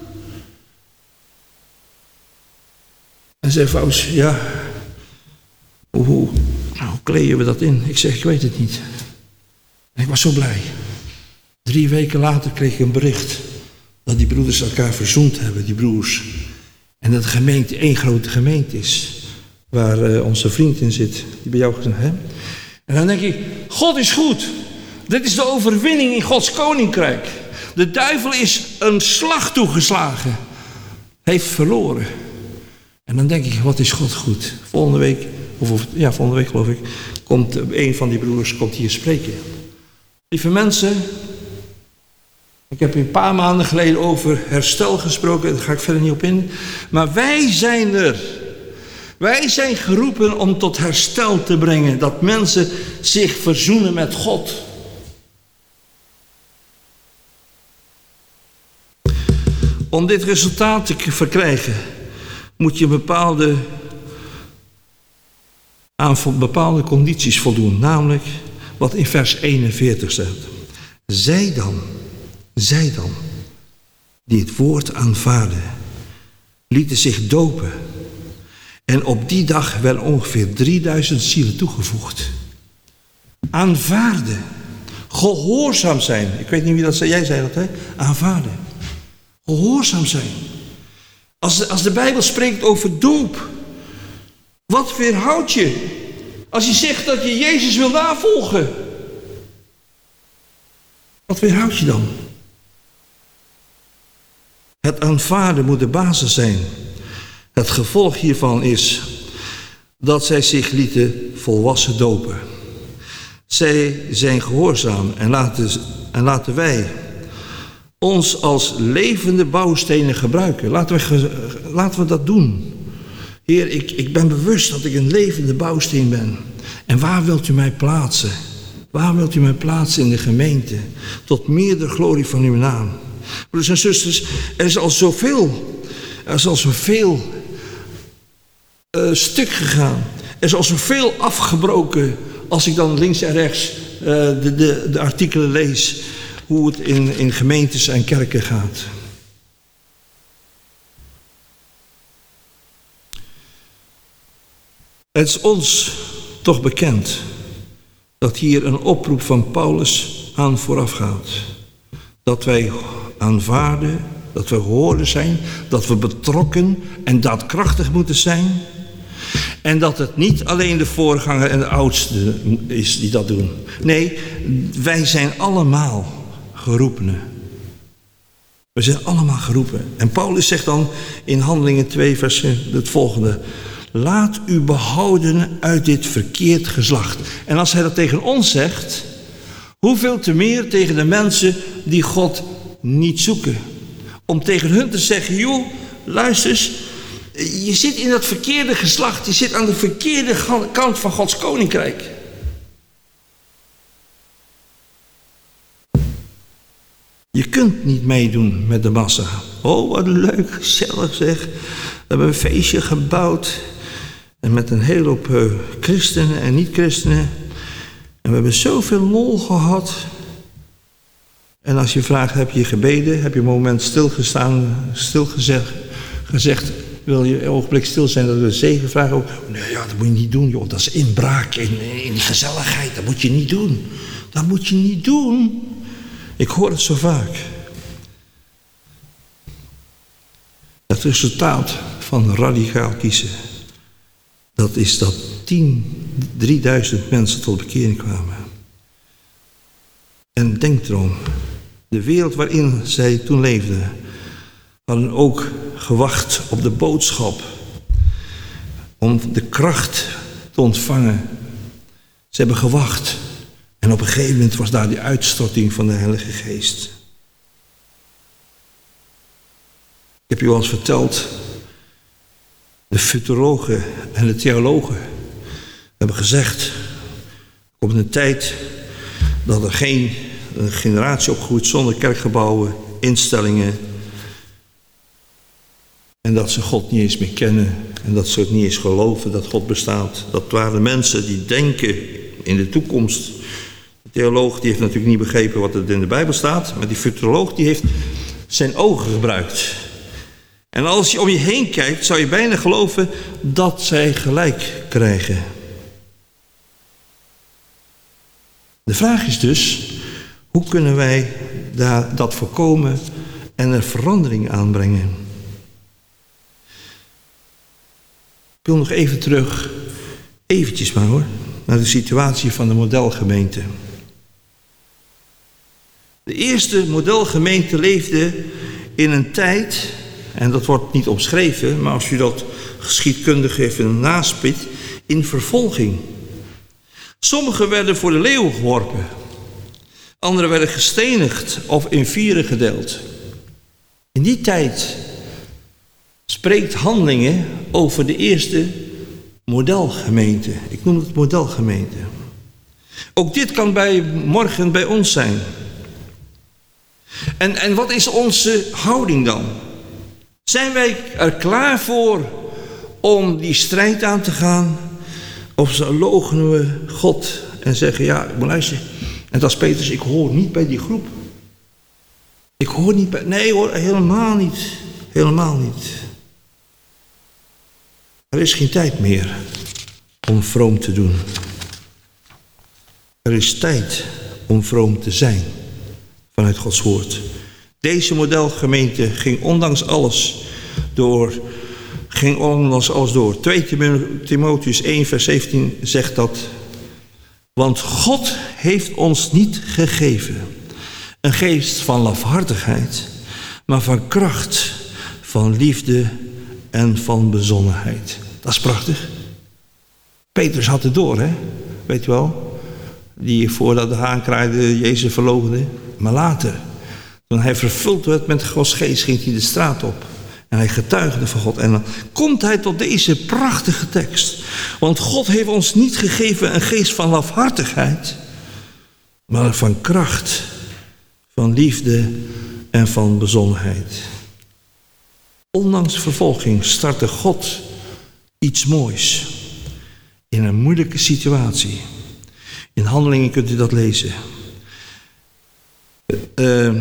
En zei Faust, ja, hoe, hoe, nou, hoe kleden we dat in? Ik zeg, ik weet het niet. En ik was zo blij. Drie weken later kreeg ik een bericht dat die broeders elkaar verzoend hebben, die broers. En dat de gemeente één grote gemeente is, waar uh, onze vriend in zit, die bij jou gezegd heeft. En dan denk ik, God is goed. Dit is de overwinning in Gods koninkrijk. De duivel is een slag toegeslagen. Heeft verloren. En dan denk ik, wat is God goed. Volgende week, of, of ja, volgende week geloof ik, komt een van die broers komt hier spreken. Lieve mensen, ik heb een paar maanden geleden over herstel gesproken, daar ga ik verder niet op in. Maar wij zijn er. Wij zijn geroepen om tot herstel te brengen. Dat mensen zich verzoenen met God. Om dit resultaat te verkrijgen, moet je bepaalde, aan bepaalde condities voldoen. Namelijk wat in vers eenenveertig staat. Zij dan, zij dan, die het woord aanvaarden, lieten zich dopen. En op die dag werden ongeveer drieduizend zielen toegevoegd. Aanvaarden. Gehoorzaam zijn. Ik weet niet wie dat zei. Jij zei dat, hè? Aanvaarden. Gehoorzaam zijn. Als de, als de Bijbel spreekt over doop. Wat weerhoudt je? Als je zegt dat je Jezus wil navolgen. Wat weerhoudt je dan? Het aanvaarden moet de basis zijn. Het gevolg hiervan is dat zij zich lieten volwassen dopen. Zij zijn gehoorzaam en laten, en laten wij ons als levende bouwstenen gebruiken. Laten we, laten we dat doen. Heer, ik, ik ben bewust dat ik een levende bouwsteen ben. En waar wilt u mij plaatsen? Waar wilt u mij plaatsen in de gemeente? Tot meerdere glorie van uw naam. Broeders en zusters, er is al zoveel, er is al zoveel uh, stuk gegaan. Er is al zoveel afgebroken. Als ik dan links en rechts uh, de, de, de artikelen lees. Hoe het in, in gemeentes en kerken gaat. Het is ons toch bekend dat hier een oproep van Paulus aan vooraf gaat. Dat wij aanvaarden, dat we gehoord zijn, dat we betrokken en daadkrachtig moeten zijn. En dat het niet alleen de voorganger en de oudste is die dat doen. Nee, wij zijn allemaal geroepenen. We zijn allemaal geroepen. En Paulus zegt dan in Handelingen twee vers het volgende. Laat u behouden uit dit verkeerd geslacht. En als hij dat tegen ons zegt, hoeveel te meer tegen de mensen die God niet zoeken. Om tegen hun te zeggen, joh, luister eens, je zit in dat verkeerde geslacht, je zit aan de verkeerde kant van Gods koninkrijk. Je kunt niet meedoen met de massa. Oh, wat leuk, gezellig zeg. We hebben een feestje gebouwd. En met een hele hoop uh, christenen en niet-christenen. En we hebben zoveel lol gehad. En als je vraagt, heb je gebeden? Heb je een moment stilgestaan, stilgezegd, gezegd, wil je een ogenblik stil zijn dat we de zegen vragen? Ook, nee, ja, dat moet je niet doen, joh. Dat is inbraak in, in die gezelligheid. Dat moet je niet doen. Dat moet je niet doen. Ik hoor het zo vaak. Het resultaat van radicaal kiezen. Dat is dat tien, drieduizend mensen tot bekering kwamen. En denk erom. De wereld waarin zij toen leefden. Hadden ook gewacht op de boodschap. om de kracht te ontvangen. Ze hebben gewacht. En op een gegeven moment was daar die uitstorting van de Heilige Geest. Ik heb je al eens verteld, de futurologen en de theologen hebben gezegd, er komt een tijd dat er geen een generatie opgroeit zonder kerkgebouwen, instellingen. En dat ze God niet eens meer kennen en dat ze het niet eens geloven dat God bestaat. Dat waren mensen die denken in de toekomst. De theoloog die heeft natuurlijk niet begrepen wat er in de Bijbel staat, maar die futuroloog die heeft zijn ogen gebruikt. En als je om je heen kijkt, zou je bijna geloven dat zij gelijk krijgen. De vraag is dus, hoe kunnen wij daar, dat voorkomen en er verandering aanbrengen? Ik wil nog even terug, eventjes maar hoor, naar de situatie van de modelgemeente. De eerste modelgemeente leefde in een tijd, en dat wordt niet omschreven, maar als je dat geschiedkundig even naspit, in vervolging. Sommigen werden voor de leeuw geworpen. Anderen werden gestenigd of in vieren gedeeld. In die tijd spreekt Handelingen over de eerste modelgemeente. Ik noem het modelgemeente. Ook dit kan bij morgen bij ons zijn. En, en wat is onze houding dan? Zijn wij er klaar voor om die strijd aan te gaan? Of loochenen we God en zeggen, ja, maar luister, en dat is Petrus, ik hoor niet bij die groep. Ik hoor niet bij, nee hoor, helemaal niet. Helemaal niet. Er is geen tijd meer om vroom te doen. Er is tijd om vroom te zijn vanuit Gods woord. Deze modelgemeente ging ondanks alles door, ging ondanks alles door. tweede Timotheüs één vers zeventien zegt dat. Want God heeft ons niet gegeven een geest van lafhartigheid, maar van kracht, van liefde en van bezonnenheid. Dat is prachtig. Petrus had het door, hè? Weet je wel? Die voordat de haan kraaide Jezus verloochende. Maar later, toen hij vervuld werd met Gods geest, ging hij de straat op. En hij getuigde van God. En dan komt hij tot deze prachtige tekst. Want God heeft ons niet gegeven een geest van lafhartigheid, maar van kracht, van liefde en van bezonnenheid. Ondanks vervolging startte God iets moois in een moeilijke situatie. In Handelingen kunt u dat lezen. Uh,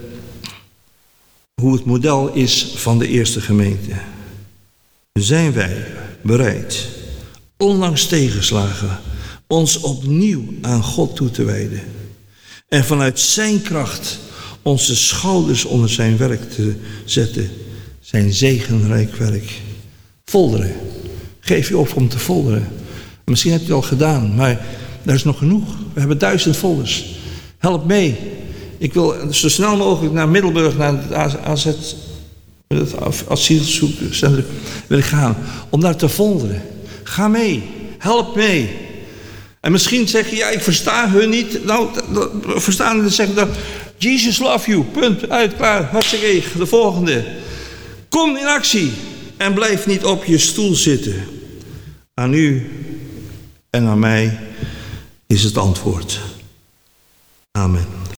hoe het model is van de eerste gemeente. Zijn wij bereid, ondanks tegenslagen, ons opnieuw aan God toe te wijden. En vanuit zijn kracht onze schouders onder zijn werk te zetten. Zijn zegenrijk werk. Folderen. Geef je op om te folderen. Misschien heb je het al gedaan, maar er is nog genoeg. We hebben duizend folders. Help mee. Ik wil zo snel mogelijk naar Middelburg, naar het A Z, het asielzoekcentrum wil ik gaan. Om daar te folderen. Ga mee. Help mee. En misschien zeg je, ja, ik versta hun niet. Nou, verstaan en dan zeggen dan, Jesus love you. Punt. Uit, klaar. Hartstikke. De volgende. Kom in actie. En blijf niet op je stoel zitten. Aan u en aan mij is het antwoord. Amen.